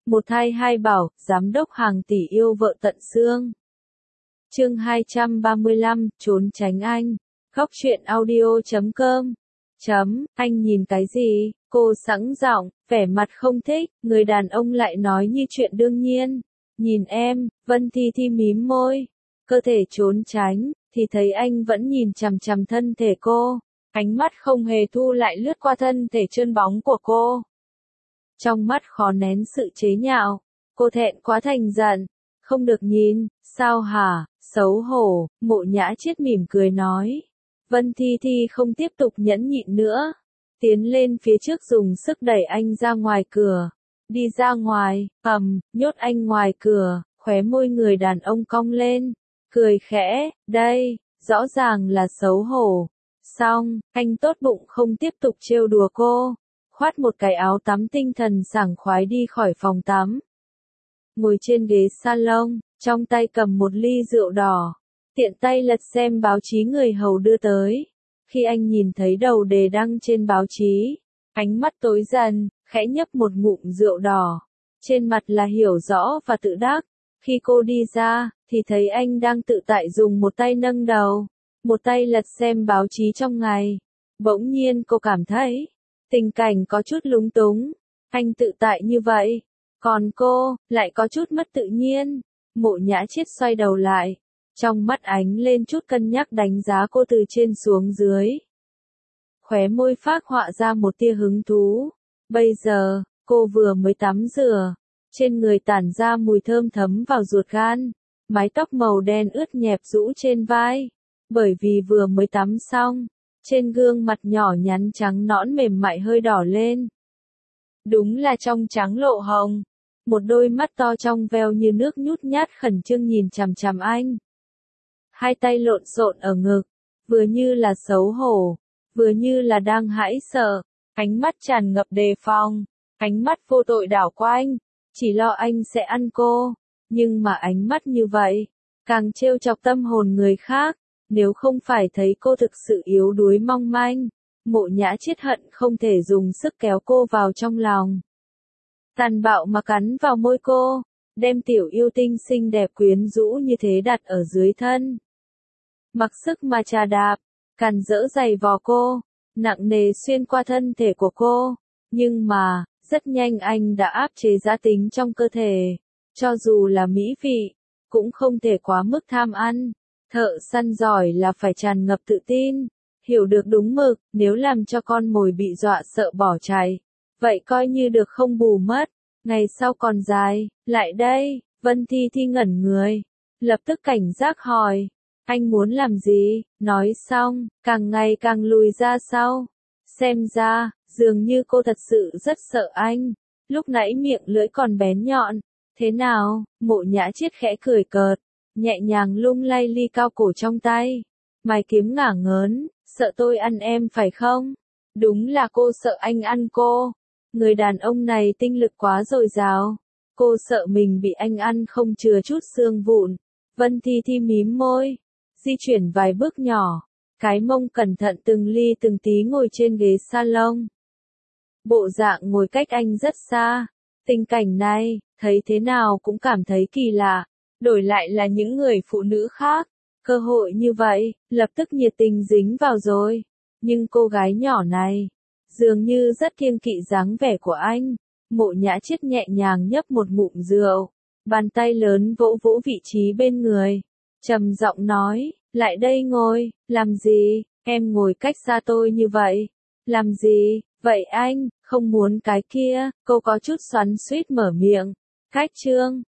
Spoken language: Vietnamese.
Một thai hai bảo, giám đốc hàng tỷ yêu vợ tận xương. Chương 235, trốn tránh anh. Góc truyện audio.com. Anh nhìn cái gì? Cô sẵn giọng, vẻ mặt không thích, người đàn ông lại nói như chuyện đương nhiên. Nhìn em, Vân Thi Thi mím môi, cơ thể trốn tránh, thì thấy anh vẫn nhìn chằm chằm thân thể cô. Ánh mắt không hề thu lại lướt qua thân thể trơn bóng của cô. Trong mắt khó nén sự chế nhạo, cô thẹn quá thành giận. Không được nhìn, sao hả, xấu hổ, Mộ Nhã Chiết mỉm cười nói. Vân Thi Thi không tiếp tục nhẫn nhịn nữa. Tiến lên phía trước dùng sức đẩy anh ra ngoài cửa. Đi ra ngoài, nhốt anh ngoài cửa, khóe môi người đàn ông cong lên. Cười khẽ, đây, rõ ràng là xấu hổ. Xong, anh tốt bụng không tiếp tục trêu đùa cô. Khoát một cái áo tắm tinh thần sảng khoái đi khỏi phòng tắm. Ngồi trên ghế salon, trong tay cầm một ly rượu đỏ. Tiện tay lật xem báo chí người hầu đưa tới. Khi anh nhìn thấy đầu đề đăng trên báo chí, ánh mắt tối dần, khẽ nhấp một ngụm rượu đỏ. Trên mặt là hiểu rõ và tự đắc. Khi cô đi ra, thì thấy anh đang tự tại dùng một tay nâng đầu, một tay lật xem báo chí trong ngày. Bỗng nhiên cô cảm thấy, tình cảnh có chút lúng túng. Anh tự tại như vậy, còn cô, lại có chút mất tự nhiên. Mộ Nhã Chiết xoay đầu lại. Trong mắt ánh lên chút cân nhắc đánh giá cô từ trên xuống dưới. Khóe môi phác họa ra một tia hứng thú. Bây giờ, cô vừa mới tắm rửa. Trên người tản ra mùi thơm thấm vào ruột gan. Mái tóc màu đen ướt nhẹp rũ trên vai. Bởi vì vừa mới tắm xong, trên gương mặt nhỏ nhắn trắng nõn mềm mại hơi đỏ lên. Đúng là trong trắng lộ hồng. Một đôi mắt to trong veo như nước nhút nhát khẩn trương nhìn chằm chằm anh. Hai tay lộn xộn ở ngực, vừa như là xấu hổ, vừa như là đang hãi sợ, ánh mắt tràn ngập đề phòng, ánh mắt vô tội đảo qua anh, chỉ lo anh sẽ ăn cô, nhưng mà ánh mắt như vậy, càng trêu chọc tâm hồn người khác, nếu không phải thấy cô thực sự yếu đuối mong manh, Mộ Nhã Chiết hận không thể dùng sức kéo cô vào trong lòng. Tàn bạo mà cắn vào môi cô, đem tiểu yêu tinh xinh đẹp quyến rũ như thế đặt ở dưới thân. Mặc sức mà chà đạp, càn rỡ giày vò cô, nặng nề xuyên qua thân thể của cô, nhưng mà, rất nhanh anh đã áp chế giá tính trong cơ thể, cho dù là mỹ vị, cũng không thể quá mức tham ăn, thợ săn giỏi là phải tràn ngập tự tin, hiểu được đúng mực, nếu làm cho con mồi bị dọa sợ bỏ chạy, vậy coi như được không bù mất, ngày sau còn dài, lại đây, Vân Thi Thi ngẩn người, lập tức cảnh giác hỏi. Anh muốn làm gì? Nói xong, càng ngày càng lùi ra sau. Xem ra, dường như cô thật sự rất sợ anh. Lúc nãy miệng lưỡi còn bén nhọn. Thế nào? Mộ Nhã Chiết khẽ cười cợt, nhẹ nhàng lung lay ly cao cổ trong tay. Mày kiếm ngả ngớn, sợ tôi ăn em phải không? Đúng là cô sợ anh ăn cô. Người đàn ông này tinh lực quá dồi dào. Cô sợ mình bị anh ăn không chừa chút xương vụn. Vân Thi Thi mím môi. Di chuyển vài bước nhỏ, cái mông cẩn thận từng ly từng tí ngồi trên ghế salon. Bộ dạng ngồi cách anh rất xa, tình cảnh này, thấy thế nào cũng cảm thấy kỳ lạ, đổi lại là những người phụ nữ khác, cơ hội như vậy, lập tức nhiệt tình dính vào rồi, nhưng cô gái nhỏ này, dường như rất kiêng kỵ dáng vẻ của anh. Mộ Nhã Chiết nhẹ nhàng nhấp một ngụm rượu, bàn tay lớn vỗ vỗ vị trí bên người. Trầm giọng nói, lại đây ngồi, làm gì, em ngồi cách xa tôi như vậy, làm gì, vậy anh, không muốn cái kia, cô có chút xoắn xuýt mở miệng, cách trương,